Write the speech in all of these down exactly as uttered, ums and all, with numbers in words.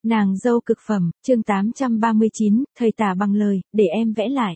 Nàng dâu cực phẩm, chương tám trăm ba mươi chín, thầy tả bằng lời, để em vẽ lại.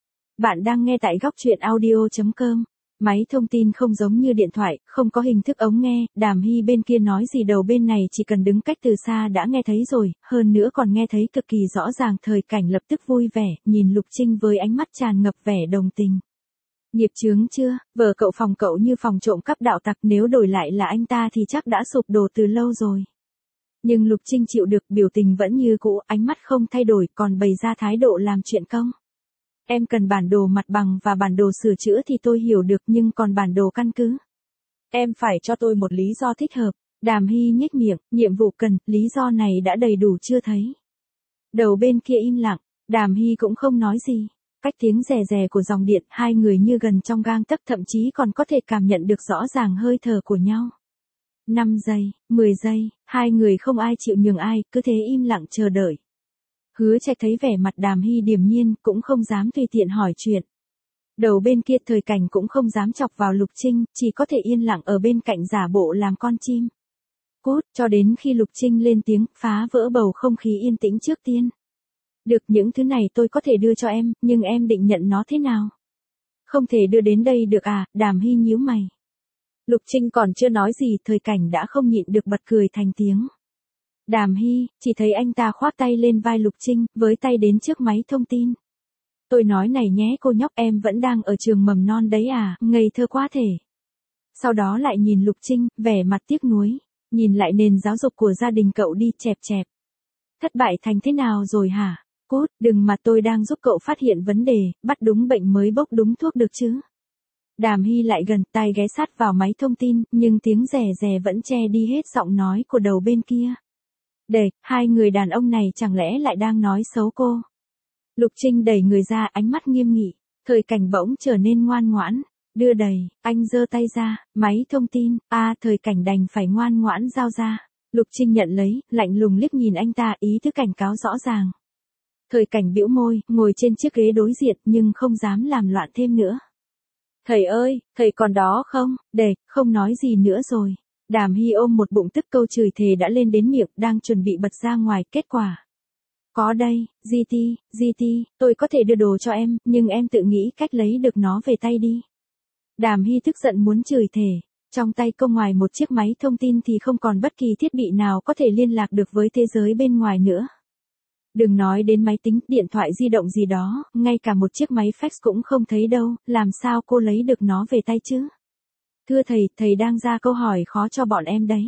Bạn đang nghe tại góc truyện audio chấm com. Máy thông tin không giống như điện thoại, không có hình thức ống nghe, Đàm Hy bên kia nói gì đầu bên này chỉ cần đứng cách từ xa đã nghe thấy rồi, hơn nữa còn nghe thấy cực kỳ rõ ràng. Thời Cảnh lập tức vui vẻ, nhìn Lục Trinh với ánh mắt tràn ngập vẻ đồng tình. Nghiệp chướng chưa, vợ cậu phòng cậu như phòng trộm cắp đạo tặc, nếu đổi lại là anh ta thì chắc đã sụp đổ từ lâu rồi. Nhưng Lục Trinh chịu được, biểu tình vẫn như cũ, ánh mắt không thay đổi, còn bày ra thái độ làm chuyện công. Em cần bản đồ mặt bằng và bản đồ sửa chữa thì tôi hiểu được, nhưng còn bản đồ căn cứ, em phải cho tôi một lý do thích hợp. Đàm Hy nhếch miệng, nhiệm vụ cần, lý do này đã đầy đủ chưa thấy. Đầu bên kia im lặng, Đàm Hy cũng không nói gì. Cách tiếng rè rè của dòng điện, hai người như gần trong gang tấc, thậm chí còn có thể cảm nhận được rõ ràng hơi thở của nhau. năm giây, mười giây, hai người không ai chịu nhường ai, cứ thế im lặng chờ đợi. Hứa Trạch thấy vẻ mặt Đàm Hy điềm nhiên, cũng không dám tùy tiện hỏi chuyện. Đầu bên kia Thời Cảnh cũng không dám chọc vào Lục Trinh, chỉ có thể yên lặng ở bên cạnh giả bộ làm con chim. Cút, cho đến khi Lục Trinh lên tiếng, phá vỡ bầu không khí yên tĩnh trước tiên. Được, những thứ này tôi có thể đưa cho em, nhưng em định nhận nó thế nào? Không thể đưa đến đây được à? Đàm Hy nhíu mày. Lục Trinh còn chưa nói gì, Thời Cảnh đã không nhịn được bật cười thành tiếng. Đàm Hy, chỉ thấy anh ta khoác tay lên vai Lục Trinh, với tay đến trước máy thông tin. Tôi nói này nhé cô nhóc, em vẫn đang ở trường mầm non đấy à, ngây thơ quá thể. Sau đó lại nhìn Lục Trinh, vẻ mặt tiếc nuối, nhìn lại nền giáo dục của gia đình cậu đi, chẹp chẹp. Thất bại thành thế nào rồi hả? Cút, đừng mà tôi đang giúp cậu phát hiện vấn đề, bắt đúng bệnh mới bốc đúng thuốc được chứ. Đàm Hy lại gần, tai ghé sát vào máy thông tin, nhưng tiếng rè rè vẫn che đi hết giọng nói của đầu bên kia. Để, hai người đàn ông này chẳng lẽ lại đang nói xấu cô? Lục Trinh đẩy người ra, ánh mắt nghiêm nghị. Thời Cảnh bỗng trở nên ngoan ngoãn. Đưa đầy, anh giơ tay ra, máy thông tin, a à, Thời Cảnh đành phải ngoan ngoãn giao ra. Lục Trinh nhận lấy, lạnh lùng liếc nhìn anh ta, ý thức cảnh cáo rõ ràng. Thời Cảnh bĩu môi, ngồi trên chiếc ghế đối diện, nhưng không dám làm loạn thêm nữa. Thầy ơi, thầy còn đó không? Để, không nói gì nữa rồi. Đàm Hy ôm một bụng tức, câu chửi thề đã lên đến miệng, đang chuẩn bị bật ra ngoài, kết quả. Có đây, giê tê, giê tê, tôi có thể đưa đồ cho em, nhưng em tự nghĩ cách lấy được nó về tay đi. Đàm Hy tức giận muốn chửi thề. Trong tay cô ngoài một chiếc máy thông tin thì không còn bất kỳ thiết bị nào có thể liên lạc được với thế giới bên ngoài nữa. Đừng nói đến máy tính, điện thoại di động gì đó, ngay cả một chiếc máy fax cũng không thấy đâu, làm sao cô lấy được nó về tay chứ? Thưa thầy, thầy đang ra câu hỏi khó cho bọn em đấy.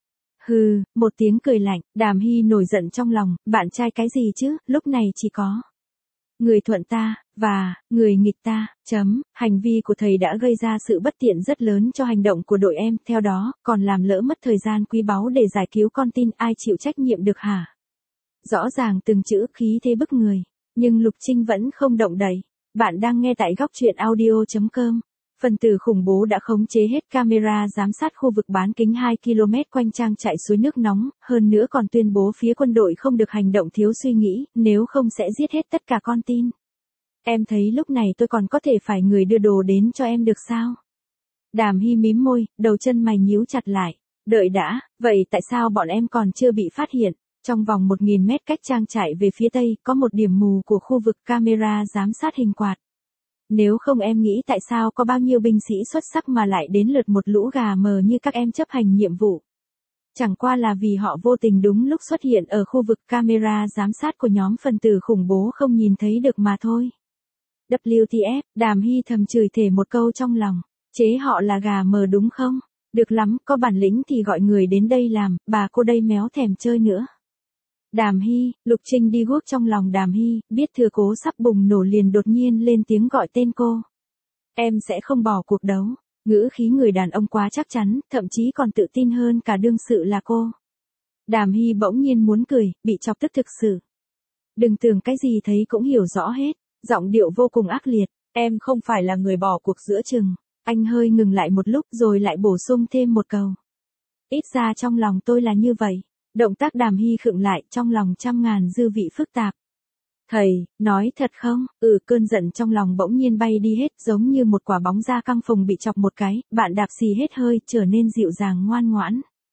Hừ, một tiếng cười lạnh, Đàm Hy nổi giận trong lòng, bạn trai cái gì chứ, lúc này chỉ có người thuận ta, và, người nghịch ta, chấm, hành vi của thầy đã gây ra sự bất tiện rất lớn cho hành động của đội em, theo đó, còn làm lỡ mất thời gian quý báu để giải cứu con tin, ai chịu trách nhiệm được hả? Rõ ràng từng chữ khí thế bức người, nhưng Lục Trinh vẫn không động đậy. Bạn đang nghe tại góc truyện audio chấm com. Phần tử khủng bố đã khống chế hết camera giám sát khu vực bán kính hai ki lô mét quanh trang trại suối nước nóng, hơn nữa còn tuyên bố phía quân đội không được hành động thiếu suy nghĩ, nếu không sẽ giết hết tất cả con tin. Em thấy lúc này tôi còn có thể phải người đưa đồ đến cho em được sao? Đàm Hy mím môi, đầu chân mày nhíu chặt lại. Đợi đã, vậy tại sao bọn em còn chưa bị phát hiện? Trong vòng một nghìn mét cách trang trại về phía tây, có một điểm mù của khu vực camera giám sát hình quạt. Nếu không em nghĩ tại sao có bao nhiêu binh sĩ xuất sắc mà lại đến lượt một lũ gà mờ như các em chấp hành nhiệm vụ? Chẳng qua là vì họ vô tình đúng lúc xuất hiện ở khu vực camera giám sát của nhóm phần tử khủng bố không nhìn thấy được mà thôi. vê kép tê ép, Đàm Hy thầm chửi thề một câu trong lòng. Chế họ là gà mờ đúng không? Được lắm, có bản lĩnh thì gọi người đến đây làm, bà cô đây méo thèm chơi nữa. Đàm Hy, Lục Trinh đi guốc trong lòng Đàm Hy, biết thừa cố sắp bùng nổ liền đột nhiên lên tiếng gọi tên cô. Em sẽ không bỏ cuộc đấu. Ngữ khí người đàn ông quá chắc chắn, thậm chí còn tự tin hơn cả đương sự là cô. Đàm Hy bỗng nhiên muốn cười, bị chọc tức thực sự. Đừng tưởng cái gì thấy cũng hiểu rõ hết, giọng điệu vô cùng ác liệt, em không phải là người bỏ cuộc giữa chừng. Anh hơi ngừng lại một lúc rồi lại bổ sung thêm một câu. Ít ra trong lòng tôi là như vậy. Động tác Đàm Hy khựng lại, trong lòng trăm ngàn dư vị phức tạp. Thầy, nói thật không? Ừ, cơn giận trong lòng bỗng nhiên bay đi hết, giống như một quả bóng da căng phồng bị chọc một cái, bạn đạp xì hết hơi, trở nên dịu dàng ngoan ngoãn.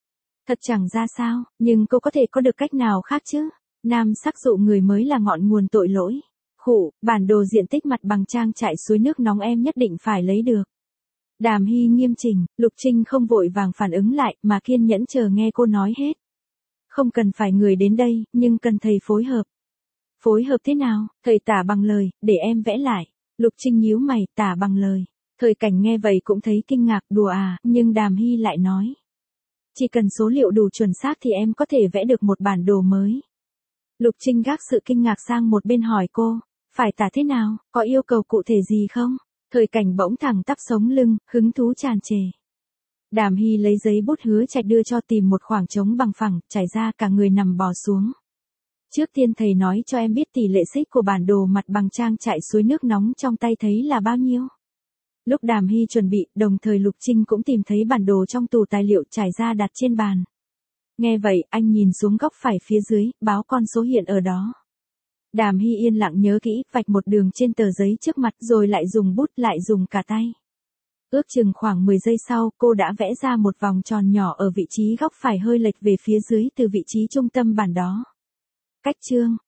Thật chẳng ra sao, nhưng cô có thể có được cách nào khác chứ? Nam sắc dụ người mới là ngọn nguồn tội lỗi. Khụ, bản đồ diện tích mặt bằng trang trại suối nước nóng em nhất định phải lấy được. Đàm Hy nghiêm chỉnh, Lục Trinh không vội vàng phản ứng lại mà kiên nhẫn chờ nghe cô nói hết. Không cần phải người đến đây, nhưng cần thầy phối hợp. Phối hợp thế nào? Thầy tả bằng lời, để em vẽ lại. Lục Trinh nhíu mày, tả bằng lời. Thời Cảnh nghe vậy cũng thấy kinh ngạc, đùa à, nhưng Đàm Hy lại nói. Chỉ cần số liệu đủ chuẩn xác thì em có thể vẽ được một bản đồ mới. Lục Trinh gác sự kinh ngạc sang một bên hỏi cô, phải tả thế nào, có yêu cầu cụ thể gì không? Thời Cảnh bỗng thẳng tắp sống lưng, hứng thú tràn trề. Đàm Hy lấy giấy bút hứa Trạch đưa cho tìm một khoảng trống bằng phẳng, trải ra cả người nằm bò xuống. Trước tiên thầy nói cho em biết tỷ lệ xích của bản đồ mặt bằng trang trại suối nước nóng trong tay thấy là bao nhiêu. Lúc Đàm Hy chuẩn bị, đồng thời Lục Trinh cũng tìm thấy bản đồ trong tủ tài liệu trải ra đặt trên bàn. Nghe vậy, anh nhìn xuống góc phải phía dưới, báo con số hiện ở đó. Đàm Hy yên lặng nhớ kỹ, vạch một đường trên tờ giấy trước mặt rồi lại dùng bút lại dùng cả tay. Ước chừng khoảng mười giây sau, cô đã vẽ ra một vòng tròn nhỏ ở vị trí góc phải hơi lệch về phía dưới từ vị trí trung tâm bản đó. Cách chương